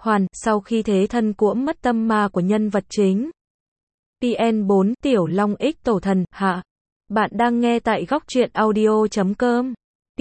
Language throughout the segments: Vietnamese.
sau khi thế thân cuỗm mất tâm ma của nhân vật chính. PN4 Tiểu Long X Tổ Thần, hạ. Bạn đang nghe tại góc truyện audio.com.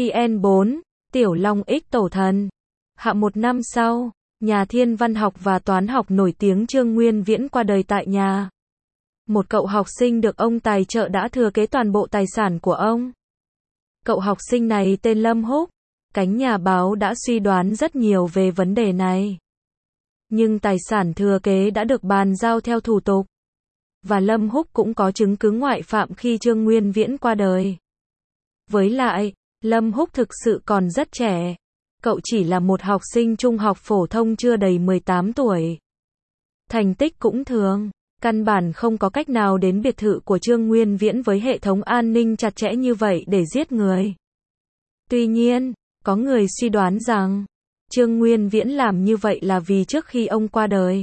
PN4 Tiểu Long X Tổ Thần. Hạ. Một năm sau, nhà thiên văn học và toán học nổi tiếng Trương Nguyên Viễn qua đời tại nhà. Một cậu học sinh được ông tài trợ đã thừa kế toàn bộ tài sản của ông. Cậu học sinh này tên Lâm Húc. Cánh nhà báo đã suy đoán rất nhiều về vấn đề này. Nhưng tài sản thừa kế đã được bàn giao theo thủ tục. Và Lâm Húc cũng có chứng cứ ngoại phạm khi Trương Nguyên Viễn qua đời. Với lại, Lâm Húc thực sự còn rất trẻ. Cậu chỉ là một học sinh trung học phổ thông chưa đầy 18 tuổi. Thành tích cũng thường. Căn bản không có cách nào đến biệt thự của Trương Nguyên Viễn với hệ thống an ninh chặt chẽ như vậy để giết người. Tuy nhiên, có người suy đoán rằng, Trương Nguyên Viễn làm như vậy là vì trước khi ông qua đời,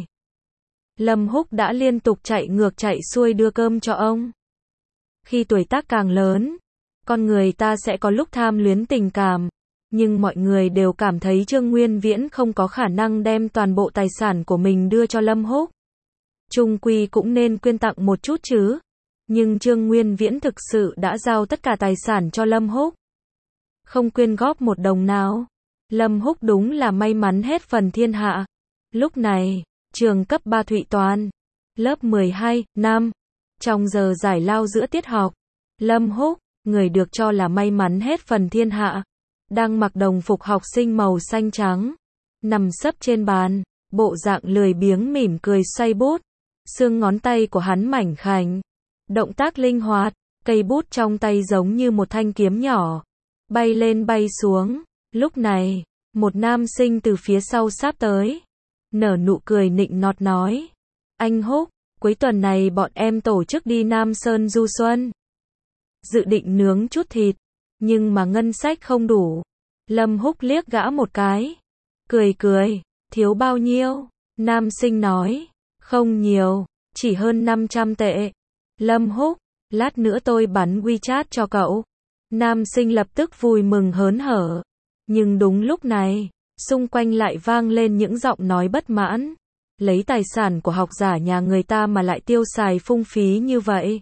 Lâm Húc đã liên tục chạy ngược chạy xuôi đưa cơm cho ông. Khi tuổi tác càng lớn, con người ta sẽ có lúc tham luyến tình cảm, nhưng mọi người đều cảm thấy Trương Nguyên Viễn không có khả năng đem toàn bộ tài sản của mình đưa cho Lâm Húc. Chung quy cũng nên quyên tặng một chút chứ. Nhưng Trương Nguyên Viễn thực sự đã giao tất cả tài sản cho Lâm Húc. Không quyên góp một đồng nào. Lâm Húc đúng là may mắn hết phần thiên hạ. Lúc này, trường cấp 3 Thụy Toàn, lớp 12, năm. Trong giờ giải lao giữa tiết học, Lâm Húc, người được cho là may mắn hết phần thiên hạ, đang mặc đồng phục học sinh màu xanh trắng, nằm sấp trên bàn, bộ dạng lười biếng mỉm cười xoay bút. Xương ngón tay của hắn mảnh khảnh, động tác linh hoạt, cây bút trong tay giống như một thanh kiếm nhỏ, bay lên bay xuống. Lúc này, một nam sinh từ phía sau sáp tới, nở nụ cười nịnh nọt nói: "Anh Húc, cuối tuần này bọn em tổ chức đi Nam Sơn du xuân. Dự định nướng chút thịt, nhưng mà ngân sách không đủ." Lâm Húc liếc gã một cái, cười cười: "Thiếu bao nhiêu?" Nam sinh nói: "Không nhiều, chỉ hơn 500 tệ." Lâm Húc: "Lát nữa tôi bắn WeChat cho cậu." Nam sinh lập tức vui mừng hớn hở. Nhưng đúng lúc này, xung quanh lại vang lên những giọng nói bất mãn. Lấy tài sản của học giả nhà người ta mà lại tiêu xài phung phí như vậy.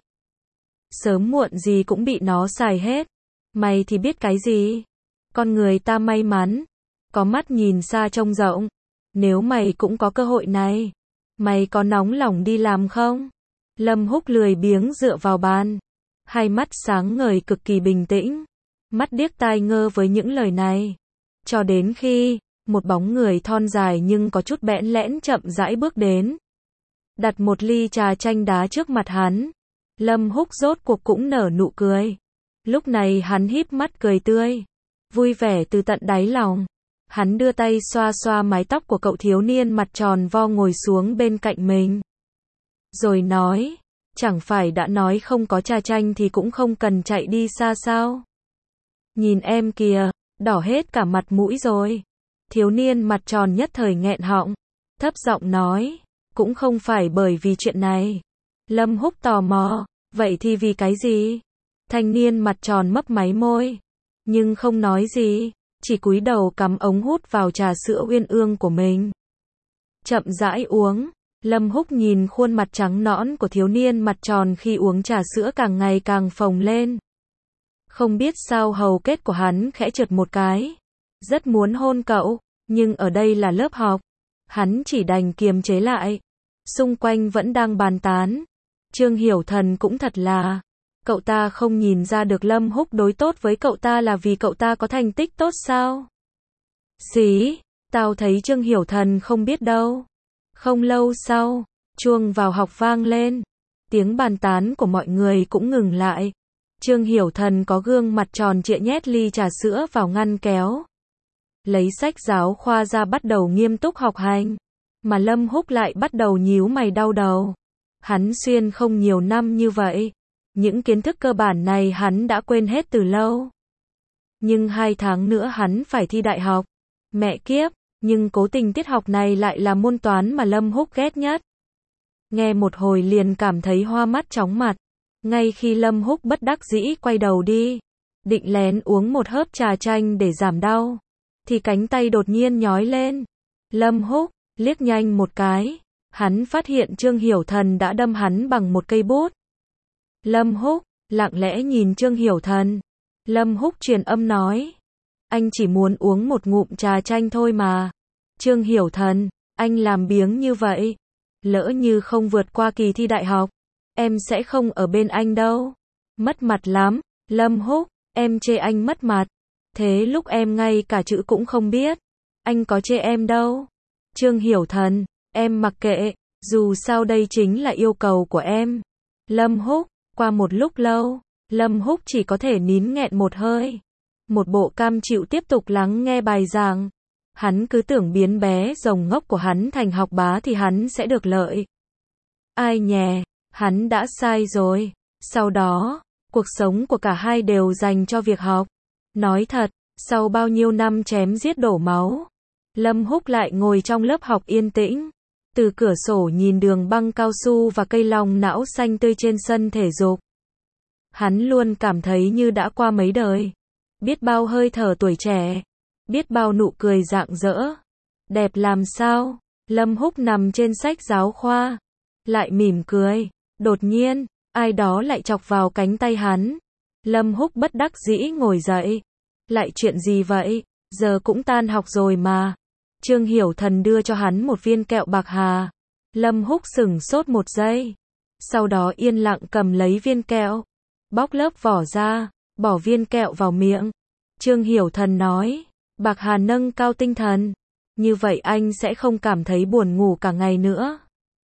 Sớm muộn gì cũng bị nó xài hết. Mày thì biết cái gì? Con người ta may mắn, có mắt nhìn xa trông rộng. Nếu mày cũng có cơ hội này, mày có nóng lòng đi làm không? Lâm Húc lười biếng dựa vào bàn, hai mắt sáng ngời cực kỳ bình tĩnh, mắt điếc tai ngơ với những lời này. Cho đến khi, một bóng người thon dài nhưng có chút bẽn lẽn chậm rãi bước đến, đặt một ly trà chanh đá trước mặt hắn. Lâm Húc rốt cuộc cũng nở nụ cười. Lúc này hắn híp mắt cười tươi, vui vẻ từ tận đáy lòng. Hắn đưa tay xoa xoa mái tóc của cậu thiếu niên mặt tròn vo ngồi xuống bên cạnh mình. Rồi nói, chẳng phải đã nói không có trà chanh thì cũng không cần chạy đi xa sao? Nhìn em kìa, đỏ hết cả mặt mũi rồi. Thiếu niên mặt tròn nhất thời nghẹn họng, thấp giọng nói, cũng không phải bởi vì chuyện này. Lâm Húc tò mò, vậy thì vì cái gì? Thanh niên mặt tròn mấp máy môi, nhưng không nói gì, chỉ cúi đầu cắm ống hút vào trà sữa uyên ương của mình. Chậm rãi uống. Lâm Húc nhìn khuôn mặt trắng nõn của thiếu niên mặt tròn khi uống trà sữa càng ngày càng phồng lên. Không biết sao hầu kết của hắn khẽ trượt một cái. Rất muốn hôn cậu, nhưng ở đây là lớp học. Hắn chỉ đành kiềm chế lại. Xung quanh vẫn đang bàn tán. Trương Hiểu Thần cũng thật là, cậu ta không nhìn ra được Lâm Húc đối tốt với cậu ta là vì cậu ta có thành tích tốt sao? Xí, tao thấy Trương Hiểu Thần không biết đâu. Không lâu sau, chuông vào học vang lên. Tiếng bàn tán của mọi người cũng ngừng lại. Trương Hiểu Thần có gương mặt tròn trịa nhét ly trà sữa vào ngăn kéo. Lấy sách giáo khoa ra bắt đầu nghiêm túc học hành. Mà Lâm Húc lại bắt đầu nhíu mày đau đầu. Hắn xuyên không nhiều năm như vậy. Những kiến thức cơ bản này hắn đã quên hết từ lâu. Nhưng 2 tháng nữa hắn phải thi đại học. Mẹ kiếp, nhưng cố tình tiết học này lại là môn toán mà Lâm Húc ghét nhất. Nghe một hồi liền cảm thấy hoa mắt chóng mặt. Ngay khi Lâm Húc bất đắc dĩ quay đầu đi, định lén uống một hớp trà chanh để giảm đau, thì cánh tay đột nhiên nhói lên. Lâm Húc, Liếc nhanh một cái, hắn phát hiện Trương Hiểu Thần đã đâm hắn bằng một cây bút. Lâm Húc, lặng lẽ nhìn Trương Hiểu Thần. Lâm Húc truyền âm nói. Anh chỉ muốn uống một ngụm trà chanh thôi mà. Trương Hiểu Thần, anh làm biếng như vậy. Lỡ như không vượt qua kỳ thi đại học, em sẽ không ở bên anh đâu. Mất mặt lắm. Lâm Húc, em chê anh mất mặt. Thế lúc em ngay cả chữ cũng không biết. Anh có chê em đâu. Trương Hiểu Thần, em mặc kệ, dù sao đây chính là yêu cầu của em. Lâm Húc, qua một lúc lâu, Lâm Húc chỉ có thể nín nghẹn một hơi. Một bộ cam chịu tiếp tục lắng nghe bài giảng. Hắn cứ tưởng biến bé rồng ngốc của hắn thành học bá thì hắn sẽ được lợi. Ai nhè, hắn đã sai rồi. Sau đó, cuộc sống của cả hai đều dành cho việc học. Nói thật, sau bao nhiêu năm chém giết đổ máu, Lâm Húc lại ngồi trong lớp học yên tĩnh, từ cửa sổ nhìn đường băng cao su và cây long não xanh tươi trên sân thể dục. Hắn luôn cảm thấy như đã qua mấy đời, biết bao hơi thở tuổi trẻ, biết bao nụ cười rạng rỡ. Đẹp làm sao? Lâm Húc nằm trên sách giáo khoa, lại mỉm cười. Đột nhiên, ai đó lại chọc vào cánh tay hắn. Lâm Húc bất đắc dĩ ngồi dậy. Lại chuyện gì vậy? Giờ cũng tan học rồi mà. Trương Hiểu Thần đưa cho hắn một viên kẹo bạc hà. Lâm Húc sửng sốt một giây. Sau đó yên lặng cầm lấy viên kẹo, bóc lớp vỏ ra, bỏ viên kẹo vào miệng. Trương Hiểu Thần nói, bạc hà nâng cao tinh thần. Như vậy anh sẽ không cảm thấy buồn ngủ cả ngày nữa.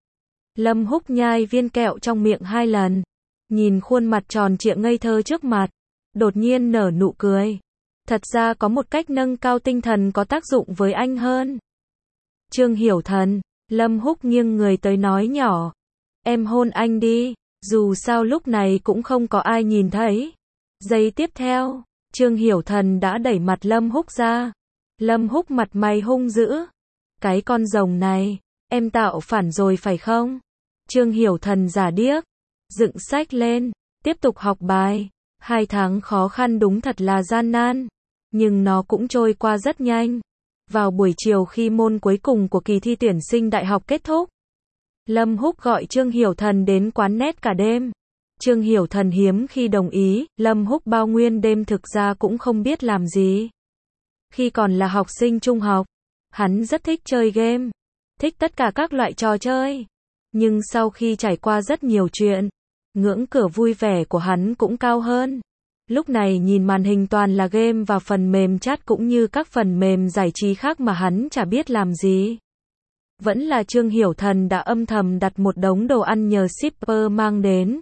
Lâm Húc nhai viên kẹo trong miệng 2 lần. Nhìn khuôn mặt tròn trịa ngây thơ trước mặt. Đột nhiên nở nụ cười. Thật ra có một cách nâng cao tinh thần có tác dụng với anh hơn. Trương Hiểu Thần, Lâm Húc nghiêng người tới nói nhỏ. Em hôn anh đi, dù sao lúc này cũng không có ai nhìn thấy. Giây tiếp theo, Trương Hiểu Thần đã đẩy mặt Lâm Húc ra. Lâm Húc mặt mày hung dữ. Cái con rồng này, em tạo phản rồi phải không? Trương Hiểu Thần giả điếc, dựng sách lên, tiếp tục học bài. 2 tháng khó khăn đúng thật là gian nan, nhưng nó cũng trôi qua rất nhanh. Vào buổi chiều khi môn cuối cùng của kỳ thi tuyển sinh đại học kết thúc, Lâm Húc gọi Trương Hiểu Thần đến quán net cả đêm. Trương Hiểu Thần hiếm khi đồng ý, Lâm Húc bao nguyên đêm thực ra cũng không biết làm gì. Khi còn là học sinh trung học, hắn rất thích chơi game, thích tất cả các loại trò chơi. Nhưng sau khi trải qua rất nhiều chuyện, ngưỡng cửa vui vẻ của hắn cũng cao hơn. Lúc này nhìn màn hình toàn là game và phần mềm chat cũng như các phần mềm giải trí khác mà hắn chả biết làm gì. Vẫn là Trương Hiểu Thần đã âm thầm đặt một đống đồ ăn nhờ shipper mang đến.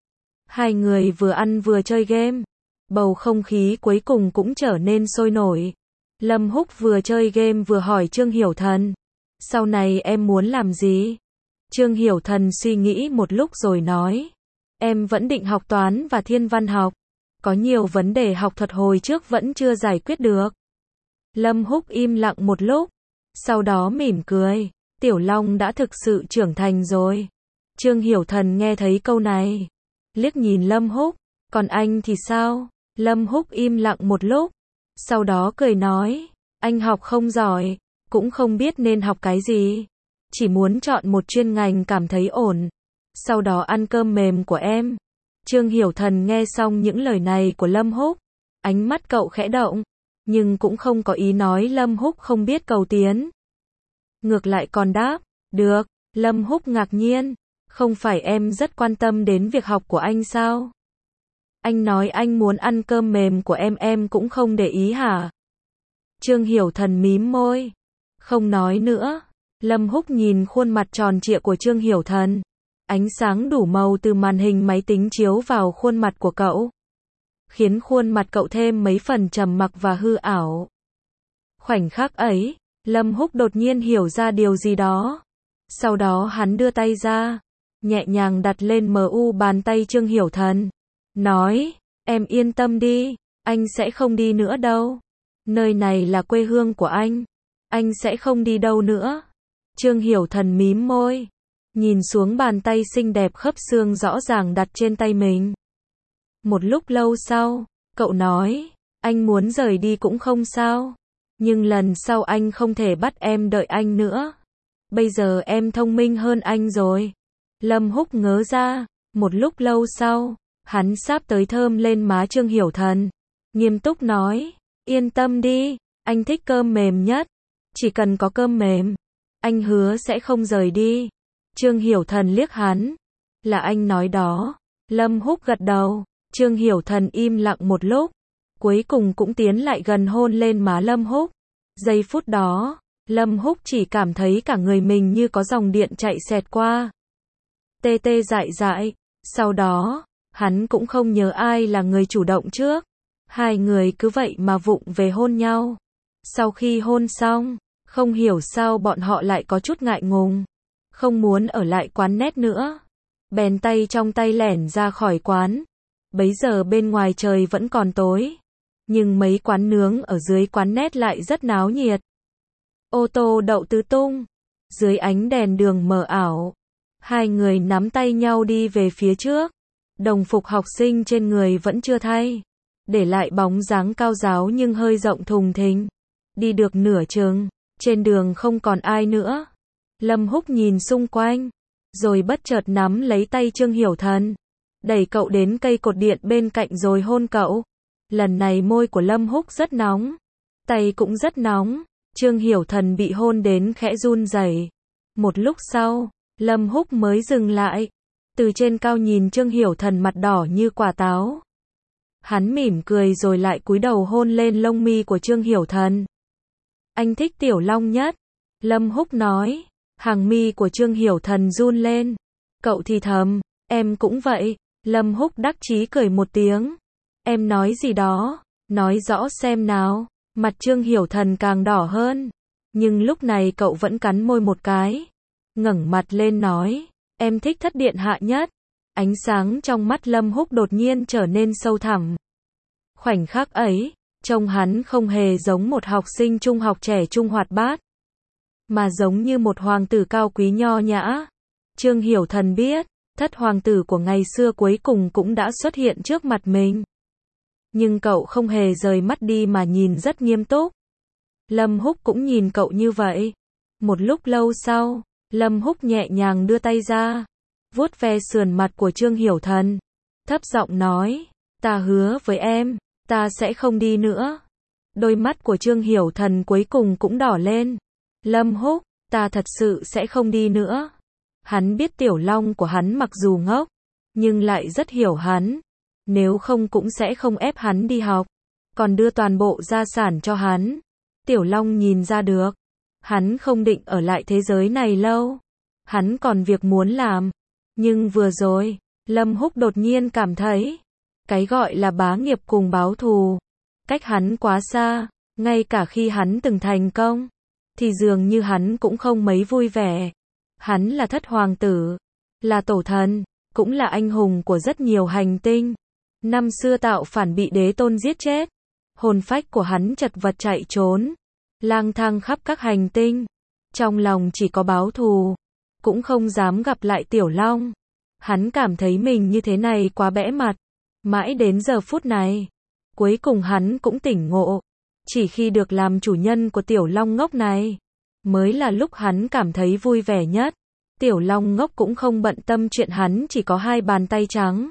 2 người vừa ăn vừa chơi game. Bầu không khí cuối cùng cũng trở nên sôi nổi. Lâm Húc vừa chơi game vừa hỏi Trương Hiểu Thần. Sau này em muốn làm gì? Trương Hiểu Thần suy nghĩ một lúc rồi nói. Em vẫn định học toán và thiên văn học. Có nhiều vấn đề học thuật hồi trước vẫn chưa giải quyết được. Lâm Húc im lặng một lúc. Sau đó mỉm cười. Tiểu Long đã thực sự trưởng thành rồi. Trương Hiểu Thần nghe thấy câu này, liếc nhìn Lâm Húc. Còn anh thì sao? Lâm Húc im lặng một lúc. Sau đó cười nói. Anh học không giỏi, cũng không biết nên học cái gì. Chỉ muốn chọn một chuyên ngành cảm thấy ổn. Sau đó ăn cơm mềm của em. Trương Hiểu Thần nghe xong những lời này của Lâm Húc. Ánh mắt cậu khẽ động. Nhưng cũng không có ý nói Lâm Húc không biết cầu tiến. Ngược lại còn đáp. Được. Lâm Húc ngạc nhiên. Không phải em rất quan tâm đến việc học của anh sao? Anh nói anh muốn ăn cơm mềm của em cũng không để ý hả? Trương Hiểu Thần mím môi. Không nói nữa. Lâm Húc nhìn khuôn mặt tròn trịa của Trương Hiểu Thần. Ánh sáng đủ màu từ màn hình máy tính chiếu vào khuôn mặt của cậu, khiến khuôn mặt cậu thêm mấy phần trầm mặc và hư ảo. Khoảnh khắc ấy, Lâm Húc đột nhiên hiểu ra điều gì đó. Sau đó hắn đưa tay ra, nhẹ nhàng đặt lên mu bàn tay Trương Hiểu Thần. Nói, em yên tâm đi, anh sẽ không đi nữa đâu. Nơi này là quê hương của anh sẽ không đi đâu nữa. Trương Hiểu Thần mím môi, nhìn xuống bàn tay xinh đẹp khớp xương rõ ràng đặt trên tay mình. Một lúc lâu sau, cậu nói, anh muốn rời đi cũng không sao, nhưng lần sau anh không thể bắt em đợi anh nữa. Bây giờ em thông minh hơn anh rồi. Lâm Húc ngớ ra. Một lúc lâu sau, hắn sáp tới thơm lên má Trương Hiểu Thần. Nghiêm túc nói, yên tâm đi, anh thích cơm mềm nhất. Chỉ cần có cơm mềm, anh hứa sẽ không rời đi. Trương Hiểu Thần liếc hắn. Là anh nói đó. Lâm Húc gật đầu. Trương Hiểu Thần im lặng một lúc. Cuối cùng cũng tiến lại gần hôn lên má Lâm Húc. Giây phút đó, Lâm Húc chỉ cảm thấy cả người mình như có dòng điện chạy xẹt qua. Tê tê dại dại. Sau đó, hắn cũng không nhớ ai là người chủ động trước. Hai người cứ vậy mà vụng về hôn nhau. Sau khi hôn xong, không hiểu sao bọn họ lại có chút ngại ngùng. Không muốn ở lại quán nét nữa. Bèn tay trong tay lẻn ra khỏi quán. Bấy giờ bên ngoài trời vẫn còn tối. Nhưng mấy quán nướng ở dưới quán nét lại rất náo nhiệt. Ô tô đậu tứ tung. Dưới ánh đèn đường mờ ảo. Hai người nắm tay nhau đi về phía trước. Đồng phục học sinh trên người vẫn chưa thay. Để lại bóng dáng cao ráo nhưng hơi rộng thùng thình. Đi được nửa chừng, trên đường không còn ai nữa. Lâm Húc nhìn xung quanh, rồi bất chợt nắm lấy tay Trương Hiểu Thần. Đẩy cậu đến cây cột điện bên cạnh rồi hôn cậu. Lần này môi của Lâm Húc rất nóng. Tay cũng rất nóng. Trương Hiểu Thần bị hôn đến khẽ run rẩy. Một lúc sau, Lâm Húc mới dừng lại. Từ trên cao nhìn Trương Hiểu Thần mặt đỏ như quả táo. Hắn mỉm cười rồi lại cúi đầu hôn lên lông mi của Trương Hiểu Thần. Anh thích Tiểu Long nhất. Lâm Húc nói. Hàng mi của Trương Hiểu Thần run lên. Cậu thì thầm. Em cũng vậy. Lâm Húc đắc chí cười một tiếng. Em nói gì đó? Nói rõ xem nào. Mặt Trương Hiểu Thần càng đỏ hơn. Nhưng lúc này cậu vẫn cắn môi một cái. Ngẩng mặt lên nói. Em thích Thất Điện Hạ nhất. Ánh sáng trong mắt Lâm Húc đột nhiên trở nên sâu thẳm. Khoảnh khắc ấy, trông hắn không hề giống một học sinh trung học trẻ trung hoạt bát, mà giống như một hoàng tử cao quý nho nhã. Trương Hiểu Thần biết, thất hoàng tử của ngày xưa cuối cùng cũng đã xuất hiện trước mặt mình. Nhưng cậu không hề rời mắt đi mà nhìn rất nghiêm túc. Lâm Húc cũng nhìn cậu như vậy. Một lúc lâu sau, Lâm Húc nhẹ nhàng đưa tay ra, vuốt ve sườn mặt của Trương Hiểu Thần, thấp giọng nói, ta hứa với em, ta sẽ không đi nữa. Đôi mắt của Trương Hiểu Thần cuối cùng cũng đỏ lên. Lâm Húc, ta thật sự sẽ không đi nữa. Hắn biết Tiểu Long của hắn mặc dù ngốc, nhưng lại rất hiểu hắn. Nếu không cũng sẽ không ép hắn đi học, còn đưa toàn bộ gia sản cho hắn. Tiểu Long nhìn ra được, hắn không định ở lại thế giới này lâu. Hắn còn việc muốn làm. Nhưng vừa rồi, Lâm Húc đột nhiên cảm thấy, cái gọi là bá nghiệp cùng báo thù, cách hắn quá xa. Ngay cả khi hắn từng thành công, thì dường như hắn cũng không mấy vui vẻ. Hắn là thất hoàng tử, là tổ thần, cũng là anh hùng của rất nhiều hành tinh. Năm xưa tạo phản bị đế tôn giết chết. Hồn phách của hắn chật vật chạy trốn, lang thang khắp các hành tinh. Trong lòng chỉ có báo thù, cũng không dám gặp lại Tiểu Long. Hắn cảm thấy mình như thế này quá bẽ mặt. Mãi đến giờ phút này, cuối cùng hắn cũng tỉnh ngộ. Chỉ khi được làm chủ nhân của Tiểu Long ngốc này, mới là lúc hắn cảm thấy vui vẻ nhất. Tiểu Long ngốc cũng không bận tâm chuyện hắn chỉ có hai bàn tay trắng.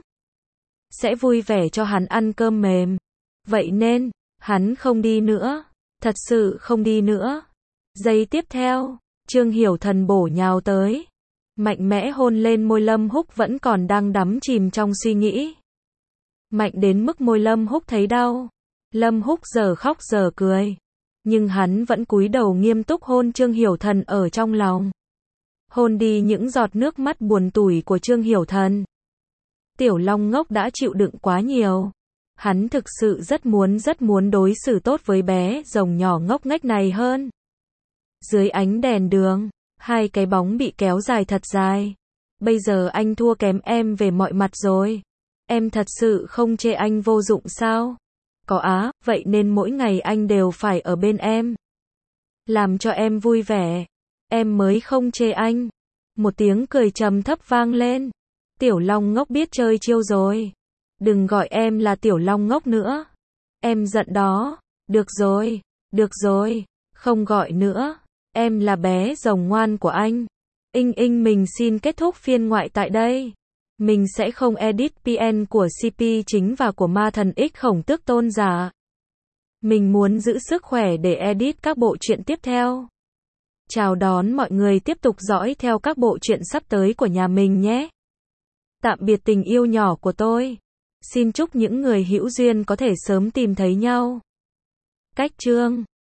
Sẽ vui vẻ cho hắn ăn cơm mềm. Vậy nên, hắn không đi nữa. Thật sự không đi nữa. Giây tiếp theo, Trương Hiểu Thần bổ nhào tới, mạnh mẽ hôn lên môi Lâm Húc vẫn còn đang đắm chìm trong suy nghĩ. Mạnh đến mức môi Lâm Húc thấy đau. Lâm Húc giờ khóc giờ cười. Nhưng hắn vẫn cúi đầu nghiêm túc hôn Trương Hiểu Thần ở trong lòng. Hôn đi những giọt nước mắt buồn tủi của Trương Hiểu Thần. Tiểu Long ngốc đã chịu đựng quá nhiều. Hắn thực sự rất muốn đối xử tốt với bé rồng nhỏ ngốc nghếch này hơn. Dưới ánh đèn đường, hai cái bóng bị kéo dài thật dài. Bây giờ anh thua kém em về mọi mặt rồi. Em thật sự không chê anh vô dụng sao? Có á, vậy nên mỗi ngày anh đều phải ở bên em. Làm cho em vui vẻ. Em mới không chê anh. Một tiếng cười trầm thấp vang lên. Tiểu Long ngốc biết chơi chiêu rồi. Đừng gọi em là Tiểu Long ngốc nữa. Em giận đó. Được rồi, không gọi nữa. Em là bé rồng ngoan của anh. Mình xin kết thúc phiên ngoại tại đây. Mình sẽ không edit PN của CP chính và của ma thần X khổng tước tôn giả. Mình muốn giữ sức khỏe để edit các bộ truyện tiếp theo. Chào đón mọi người tiếp tục dõi theo các bộ truyện sắp tới của nhà mình nhé. Tạm biệt tình yêu nhỏ của tôi. Xin chúc những người hữu duyên có thể sớm tìm thấy nhau. Cách chương